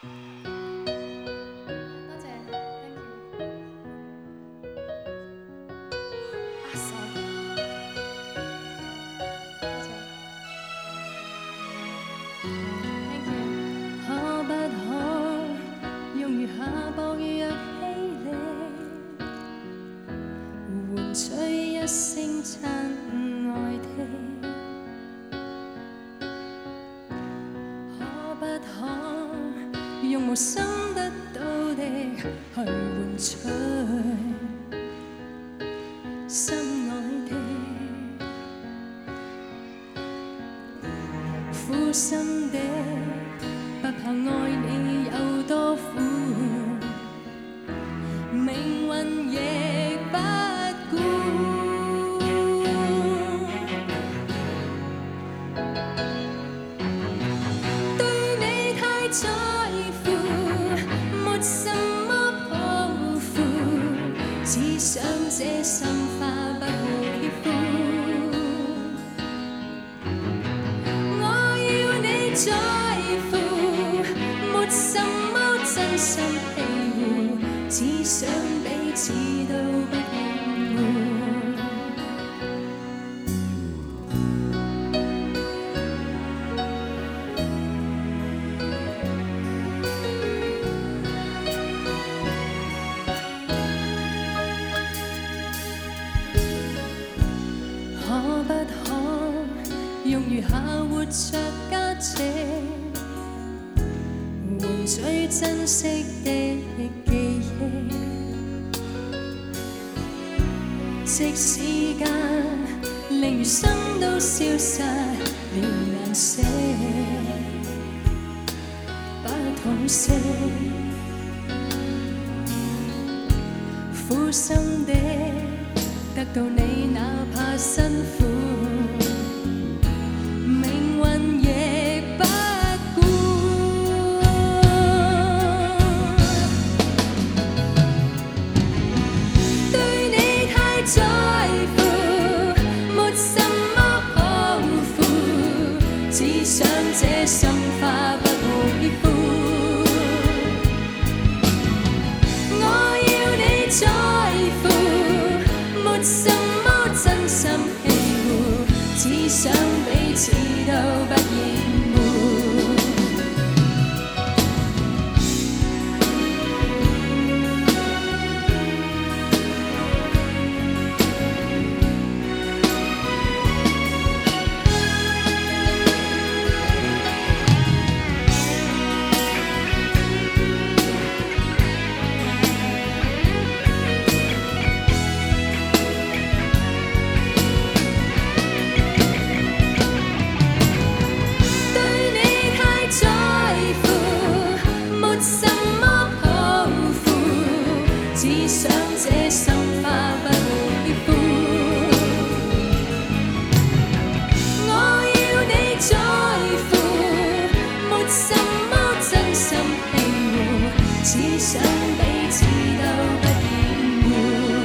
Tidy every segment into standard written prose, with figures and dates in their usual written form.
多謝 ，thank you。握手，多謝 ，thank you。可不可用餘下薄弱氣力，換取一聲親愛的？可不可用無心得到的去換取心愛的？苦心的，不怕愛你有多苦，命運亦不顧。對你太在乎，沒什麼抱負，只想這心花不會枯。我要你在乎，沒什麼真心庇護，只想彼此都不厭惡。可不可用餘下活着價值，換取珍惜的記憶？即時間令餘生都消失了顏色，不痛惜，苦心的得到你，哪怕辛苦，命運亦不顧。對你太在乎，沒什麼抱負，只想這心花不會枯。我要你在乎，沒什麼真心庇護，只想彼此都不厭惡。對你太在乎，沒什麼抱負，只想這心花不會枯。我要你在乎，沒什麼真心庇護，只想彼此都不厭惡。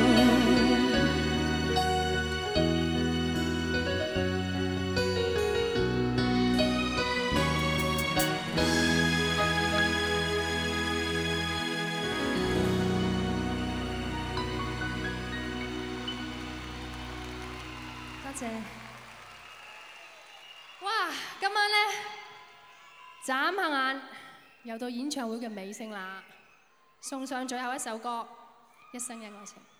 多謝。哇！今晚呢，眨下眼又到演唱會嘅尾聲啦，送上最後一首歌《一生一愛情》。